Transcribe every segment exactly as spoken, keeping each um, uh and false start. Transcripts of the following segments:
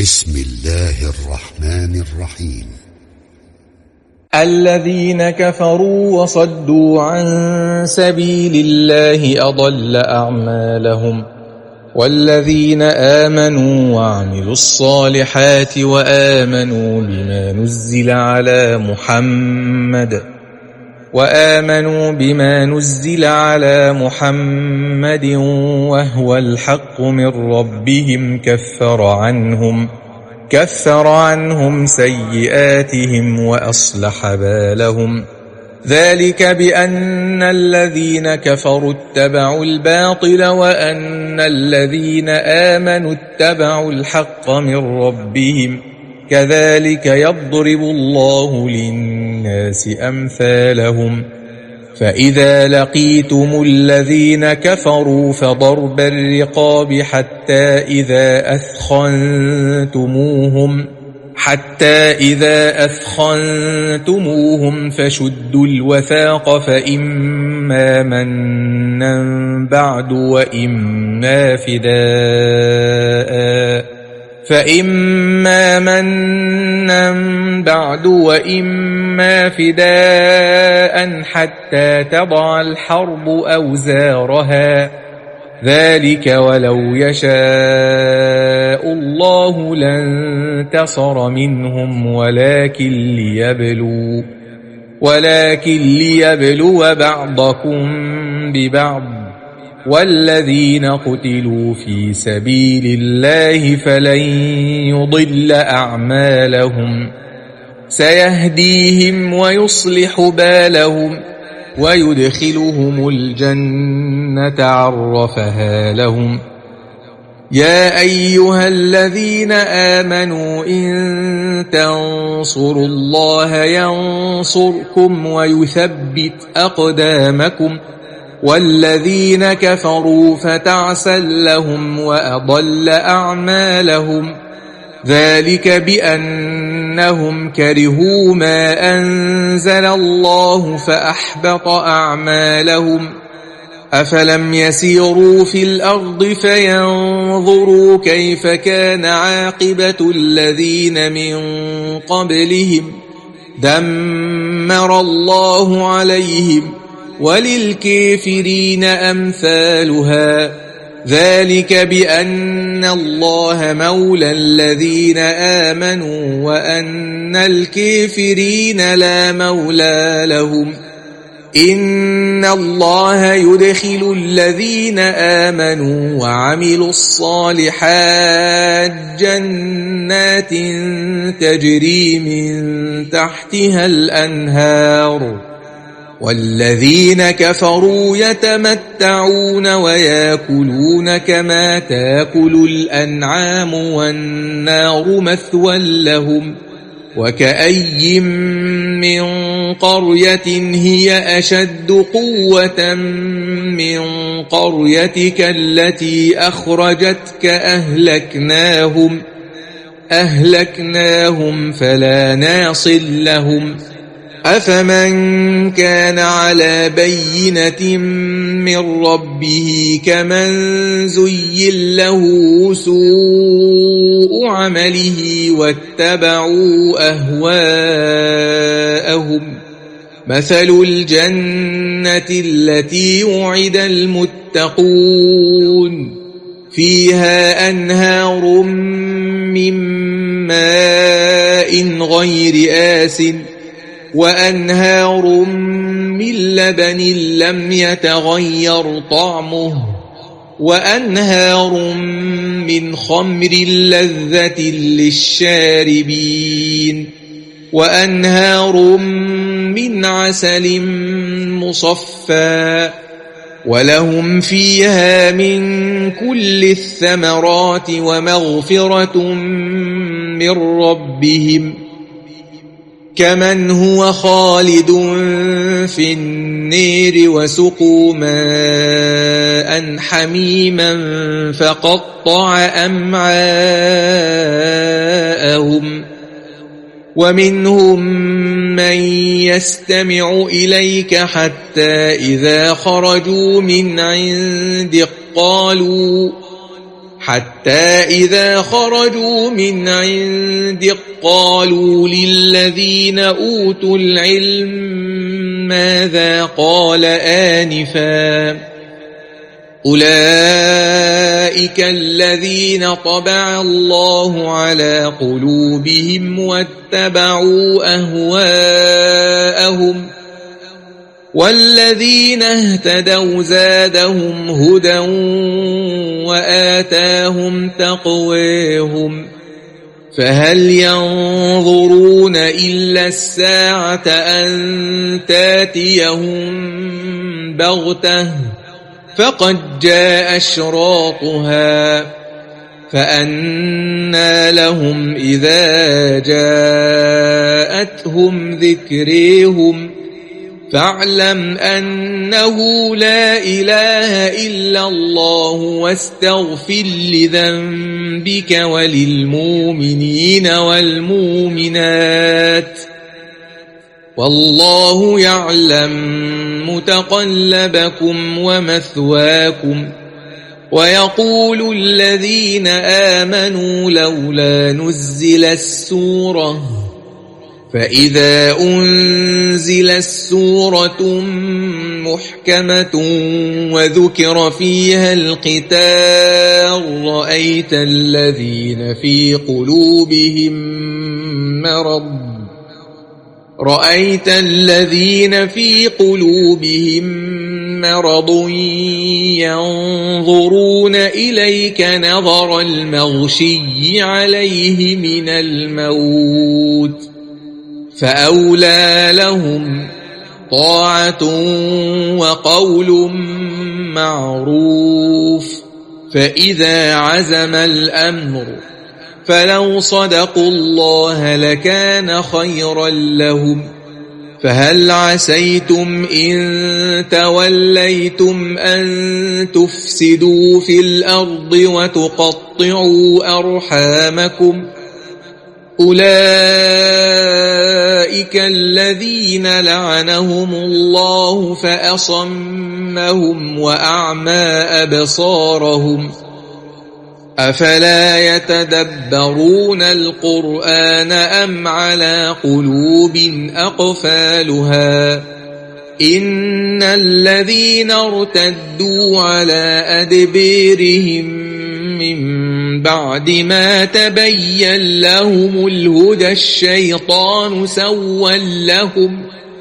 بسم الله الرحمن الرحيم. الذين كفروا وصدوا عن سبيل الله أضل أعمالهم، والذين آمنوا وعملوا الصالحات وآمنوا بما نزل على محمد وآمنوا بما نزل على محمد وهو الحق من ربهم كفر عنهم كفر عنهم سيئاتهم وأصلح بالهم. ذلك بأن الذين كفروا اتبعوا الباطل وأن الذين آمنوا اتبعوا الحق من ربهم، كذلك يضرب الله للناس أمثالهم. فإذا لقيتم الذين كفروا فضرب الرقاب حتى إذا أثخنتموهم حتى إذا أثخنتموهم فشدوا الوثاق، فإما منا بعد وإما فداء فإما منا بعد وإما فداء حتى تضع الحرب أوزارها، ذلك ولو يشاء الله لانتصر منهم ولكن ليبلو ولكن ليبلو بعضكم ببعض. والذين قتلوا في سبيل الله فلن يضل أعمالهم، سيهديهم ويصلح بالهم ويدخلهم الجنة عرفها لهم. يا أيها الذين آمنوا إن تنصروا الله ينصركم ويثبت أقدامكم، والذين كفروا فتعسا لهم وأضل أعمالهم. ذلك بأنهم كرهوا ما أنزل الله فأحبط أعمالهم. أفلم يسيروا في الأرض فينظروا كيف كان عاقبة الذين من قبلهم، دمر الله عليهم وللكافرين أمثالها. ذلك بأن الله مولى الذين آمنوا وأن الكافرين لا مولى لهم. إن الله يدخل الذين آمنوا وعملوا الصالحات جنات تجري من تحتها الأنهار، والذين كفروا يتمتعون ويأكلون كما تأكل الأنعام والنار مثوى لهم. وكأي من قرية هي أشد قوة من قريتك التي أخرجتك أهلكناهم أهلكناهم فلا ناصر لهم. أفمن كان على بينة من ربه كمن زين له سوء عمله واتبعوا أهواءهم. مثل الجنة التي وعد المتقون فيها أنهار من ماء غير آسن وأنهار من لبن لم يتغير طعمه وأنهار من خمر لذة للشاربين وأنهار من عسل مصفى، ولهم فيها من كل الثمرات ومغفرة من ربهم، كمن هو خالد في النير وسقوا ماء حميما فقطع أمعاءهم. ومنهم من يستمع إليك حتى إذا خرجوا من عندك قالوا حتى إذا خرجوا من عندك قالوا للذين أوتوا العلم ماذا قال آنفا أولئك الذين طبع الله على قلوبهم واتبعوا أهواءهم والذين اهتدوا زادهم هدى وآتاهم تقواهم فهل ينظرون إلا الساعة أن تاتيهم بغتة فقد جاء أشراطها فأنى لهم إذا جاءتهم ذكريهم فاعلم أنه لا إله إلا الله واستغفر لذنبك وللمؤمنين والمؤمنات والله يعلم متقلبكم ومثواكم ويقول الذين آمنوا لولا نزل السورة فإذا أنزل السورة محكمة وذكر فيها القتال رأيت الذين في قلوبهم مرض رأيت الذين في قلوبهم مرض ينظرون إليك نظر المغشي عليه من الموت فأولى لهم طاعة وقول معروف فإذا عزم الأمر فلو صدقوا الله لكان خيرا لهم فهل عسيتم إن توليتم أن تفسدوا في الأرض وتقطعوا أرحامكم أولئك الذين لعنهم الله فأصمهم وأعمى أبصارهم أفلا يتدبرون القرآن أم على قلوب أقفالها إن الذين ارتدوا على أدبيرهم من بعد ما تبين لهم الهدى الشيطان سول لهم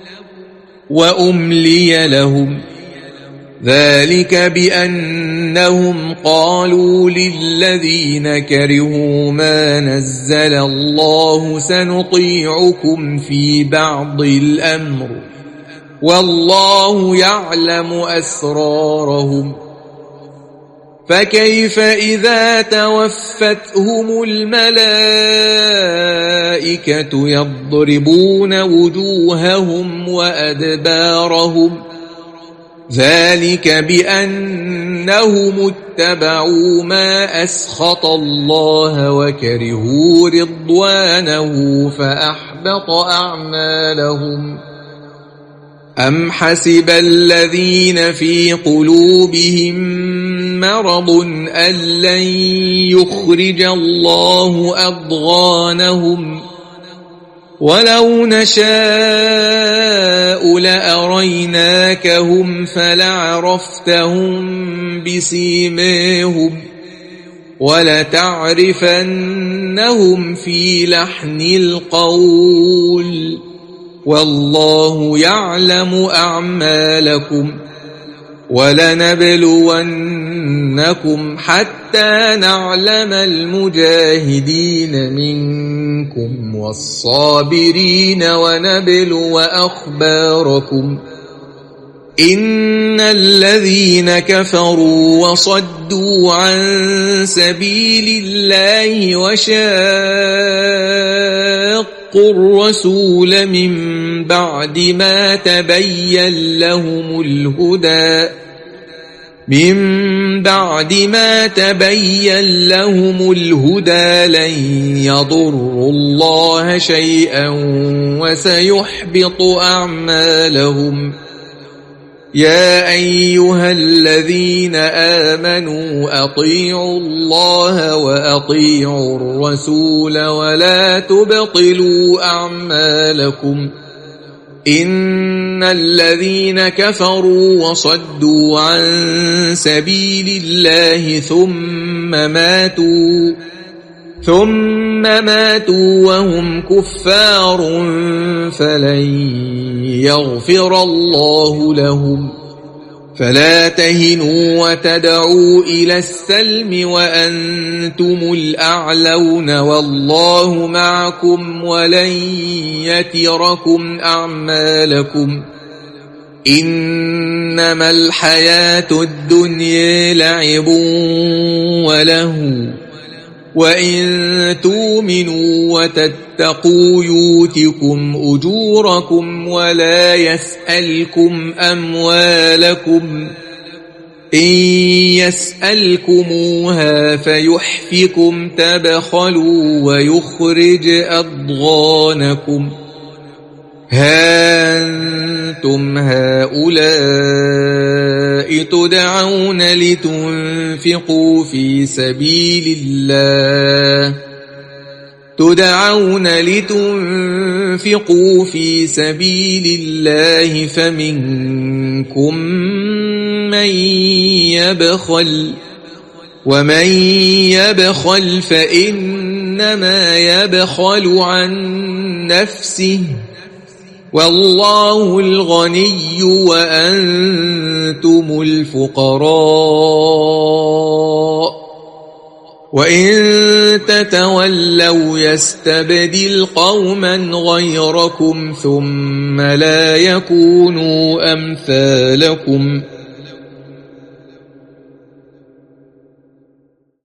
وأملي لهم ذلك بأنهم قالوا للذين كرهوا ما نزل الله سنطيعكم في بعض الأمر والله يعلم أسرارهم فكيف إذا توفتهم الملائكة يضربون وجوههم وأدبارهم ذلك بأنهم اتبعوا ما أسخط الله وكرهوا رضوانه فأحبط أعمالهم أم حسب الذين في قلوبهم مرض أن لن يخرج الله أضغانهم ولو نشاء لأريناكهم فلعرفتهم بسيماهم ولتعرفنهم في لحن القول والله يعلم أعمالكم ولنبلونكم حتى نعلم المجاهدين منكم والصابرين ونبلو أخباركم إن الذين كفروا وصدوا عن سبيل الله وشاقوا الرسول من بعد ما تبين لهم الهدى من بعد ما تبين لهم الهدى لن يضروا الله شيئا وسيحبط أعمالهم يا أيها الذين آمنوا أطيعوا الله وأطيعوا الرسول ولا تبطلوا أعمالكم إن الذين كفروا وصدوا عن سبيل الله ثم ماتوا ثم ماتوا وهم كفار فلن يغفر الله لهم فلا تهنوا وتدعوا إلى السلم وأنتم الأعلون والله معكم ولن يتركم أعمالكم إنما الحياة الدنيا لعب وله وإن تؤمنوا وتتقوا يؤتكم أجوركم ولا يسألكم أموالكم إن يسألكموها فيحفكم تبخلوا ويخرج أضغانكم ها أنتم هؤلاء تدعون لتنفقوا في سبيل الله تدعون لتنفقوا في سبيل الله فمنكم من يبخل ومن يبخل فإنما يبخل عن نفسه والله الغني وأنتم الفقراء وإن تتولوا يستبدل قوما غيركم ثم لا يكونوا أمثالكم